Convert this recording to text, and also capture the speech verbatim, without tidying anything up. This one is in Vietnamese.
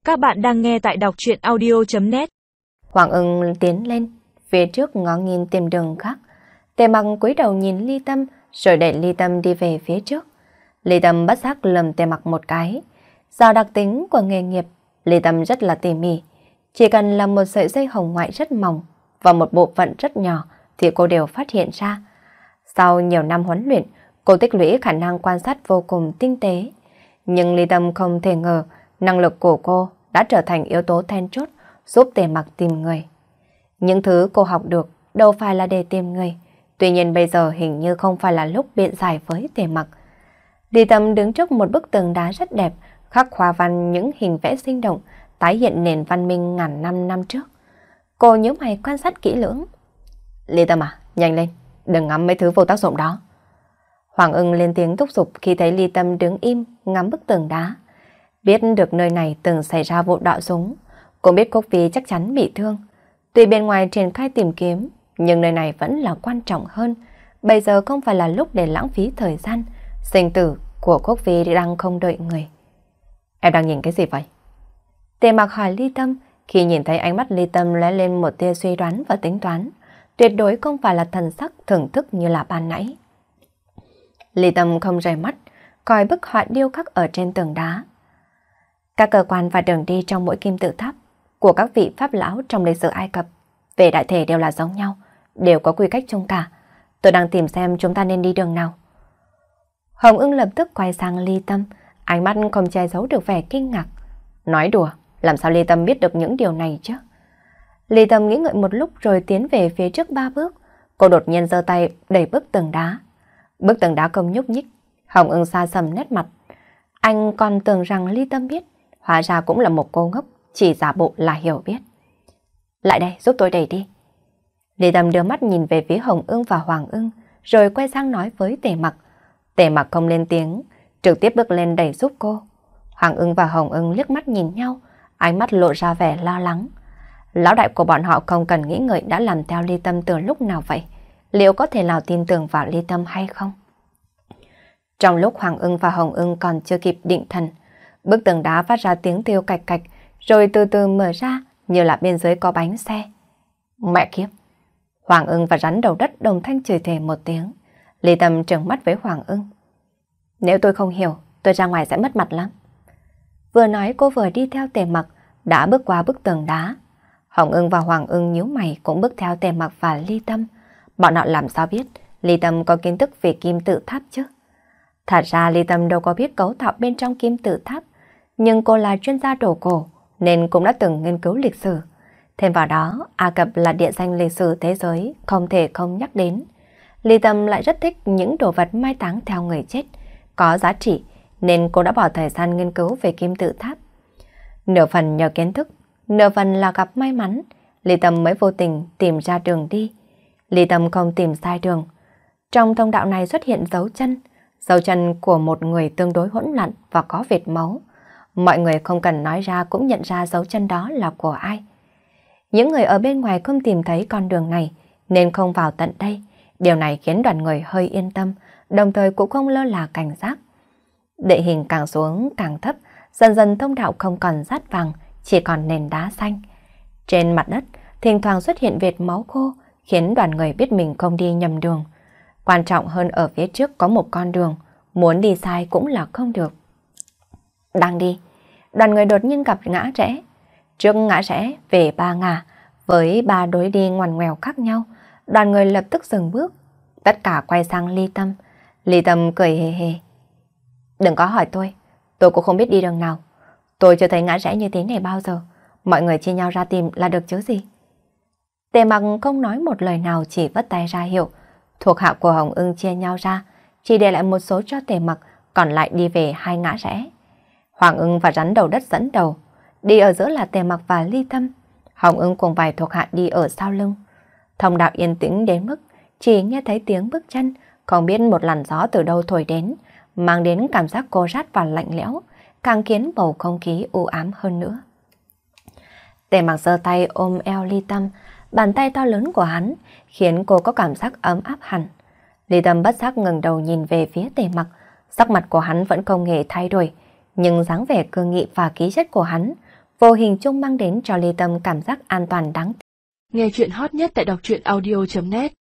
Các bạn đang nghe tại đọc truyện audio chấm net. Hoàng ưng tiến lên, phía trước ngó nghiêng tìm đường khác. Tề Mặc cúi đầu nhìn Ly Tâm, rồi đẩy Ly Tâm đi về phía trước. Ly Tâm bất giác lườm Tề Mặc một cái. Do đặc tính của nghề nghiệp, Ly Tâm rất là tỉ mỉ. Chỉ cần là một sợi dây hồng ngoại rất mỏng và một bộ phận rất nhỏ thì cô đều phát hiện ra. Sau nhiều năm huấn luyện, cô tích lũy khả năng quan sát vô cùng tinh tế. Nhưng Ly Tâm không thể ngờ năng lực của cô đã trở thành yếu tố then chốt giúp Tề Mặc tìm người. Những thứ cô học được đâu phải là để tìm người. Tuy nhiên bây giờ hình như không phải là lúc biện giải với Tề Mặc. Ly Tâm đứng trước một bức tường đá rất đẹp, khắc hoa văn những hình vẽ sinh động, tái hiện nền văn minh ngàn năm năm trước. Cô nhíu mày quan sát kỹ lưỡng. Ly Tâm à, nhanh lên, đừng ngắm mấy thứ vô tác dụng đó. Hoàng ưng lên tiếng thúc giục khi thấy Ly Tâm đứng im ngắm bức tường đá. Biết được nơi này từng xảy ra vụ đọ súng, cũng biết Cúc Phi chắc chắn bị thương. Tuy bên ngoài triển khai tìm kiếm, nhưng nơi này vẫn là quan trọng hơn. Bây giờ không phải là lúc để lãng phí thời gian. Sinh tử của Cúc Phi đang không đợi người. Em đang nhìn cái gì vậy? Tề Mặc hỏi Ly Tâm. Khi nhìn thấy ánh mắt Ly Tâm lóe lên một tia suy đoán và tính toán, tuyệt đối không phải là thần sắc thưởng thức như là ban nãy. Ly Tâm không rời mắt, coi bức họa điêu khắc ở trên tường đá. Các cơ quan và đường đi trong mỗi kim tự tháp của các vị pháp lão trong lịch sử Ai Cập về đại thể đều là giống nhau, đều có quy cách chung cả. Tôi đang tìm xem chúng ta nên đi đường nào. Hồng Ưng lập tức quay sang Ly Tâm, ánh mắt không che giấu được vẻ kinh ngạc. Nói đùa, làm sao Ly Tâm biết được những điều này chứ? Ly Tâm nghĩ ngợi một lúc rồi tiến về phía trước ba bước. Cô đột nhiên giơ tay đẩy bức tường đá. Bức tường đá không nhúc nhích. Hồng Ưng xa sầm nét mặt. Anh còn tưởng rằng Ly Tâm biết, hóa ra cũng là một cô ngốc, chỉ giả bộ là hiểu biết. Lại đây, giúp tôi đẩy đi. Ly Tâm đưa mắt nhìn về phía Hồng Ưng và Hoàng Ưng, rồi quay sang nói với Tề Mặc. Tề Mặc không lên tiếng, trực tiếp bước lên đẩy giúp cô. Hoàng Ưng và Hồng Ưng liếc mắt nhìn nhau, ánh mắt lộ ra vẻ lo lắng. Lão đại của bọn họ không cần nghĩ ngợi đã làm theo Ly Tâm từ lúc nào vậy? Liệu có thể nào tin tưởng vào Ly Tâm hay không? Trong lúc Hoàng Ưng và Hồng Ưng còn chưa kịp định thần, bức tường đá phát ra tiếng kêu cạch cạch, rồi từ từ mở ra như là bên dưới có bánh xe. Mẹ kiếp! Hoàng Ưng và rắn đầu đất đồng thanh chửi thề một tiếng. Ly Tâm trừng mắt với Hoàng Ưng. Nếu tôi không hiểu, tôi ra ngoài sẽ mất mặt lắm. Vừa nói cô vừa đi theo Tề Mặc, đã bước qua bức tường đá. Hồng Ưng và Hoàng Ưng nhíu mày cũng bước theo Tề Mặc và Ly Tâm. Bọn họ làm sao biết Ly Tâm có kiến thức về kim tự tháp chứ? Thật ra Ly Tâm đâu có biết cấu tạo bên trong kim tự tháp, nhưng cô là chuyên gia đồ cổ nên cũng đã từng nghiên cứu lịch sử. Thêm vào đó, Ai Cập là địa danh lịch sử thế giới, không thể không nhắc đến. Ly Tâm lại rất thích những đồ vật mai táng theo người chết, có giá trị, nên cô đã bỏ thời gian nghiên cứu về kim tự tháp. Nửa phần nhờ kiến thức, nửa phần là gặp may mắn, Ly Tâm mới vô tình tìm ra đường đi. Ly Tâm không tìm sai đường. Trong thông đạo này xuất hiện dấu chân, dấu chân của một người tương đối hỗn loạn và có vệt máu. Mọi người không cần nói ra cũng nhận ra dấu chân đó là của ai. Những người ở bên ngoài không tìm thấy con đường này nên không vào tận đây. Điều này khiến đoàn người hơi yên tâm, đồng thời cũng không lơ là cảnh giác. Địa hình càng xuống càng thấp, dần dần thông đạo không còn rát vàng, chỉ còn nền đá xanh. Trên mặt đất, thỉnh thoảng xuất hiện vệt máu khô, khiến đoàn người biết mình không đi nhầm đường. Quan trọng hơn ở phía trước có một con đường, muốn đi sai cũng là không được. Đang đi, đoàn người đột nhiên gặp ngã rẽ. Trước ngã rẽ về ba ngả, với ba đối đi ngoằn ngoèo khác nhau, đoàn người lập tức dừng bước. Tất cả quay sang Ly Tâm. Ly Tâm cười hề hề. Đừng có hỏi tôi, tôi cũng không biết đi đường nào. Tôi chưa thấy ngã rẽ như thế này bao giờ. Mọi người chia nhau ra tìm là được chứ gì. Tề Mặc không nói một lời nào, chỉ vất tay ra hiệu. Thuộc hạ của Hồng Ưng chia nhau ra, chỉ để lại một số cho Tề Mặc, còn lại đi về hai ngã rẽ. Hoàng Ưng và rắn đầu đất dẫn đầu, đi ở giữa là Tề Mặc và Ly Tâm. Hồng Ưng cùng vài thuộc hạ đi ở sau lưng. Thông đạo yên tĩnh đến mức chỉ nghe thấy tiếng bước chân, không biết một làn gió từ đâu thổi đến, mang đến cảm giác cô rát và lạnh lẽo, càng khiến bầu không khí u ám hơn nữa. Tề Mặc giơ tay ôm eo Ly Tâm, bàn tay to lớn của hắn khiến cô có cảm giác ấm áp hẳn. Ly Tâm bất giác ngẩng đầu nhìn về phía Tề Mặc, sắc mặt của hắn vẫn không hề thay đổi, nhưng dáng vẻ cương nghị và khí chất của hắn vô hình chung mang đến cho Ly Tâm cảm giác an toàn đáng. Nghe chuyện hot nhất tại đọc truyện audio chấm net.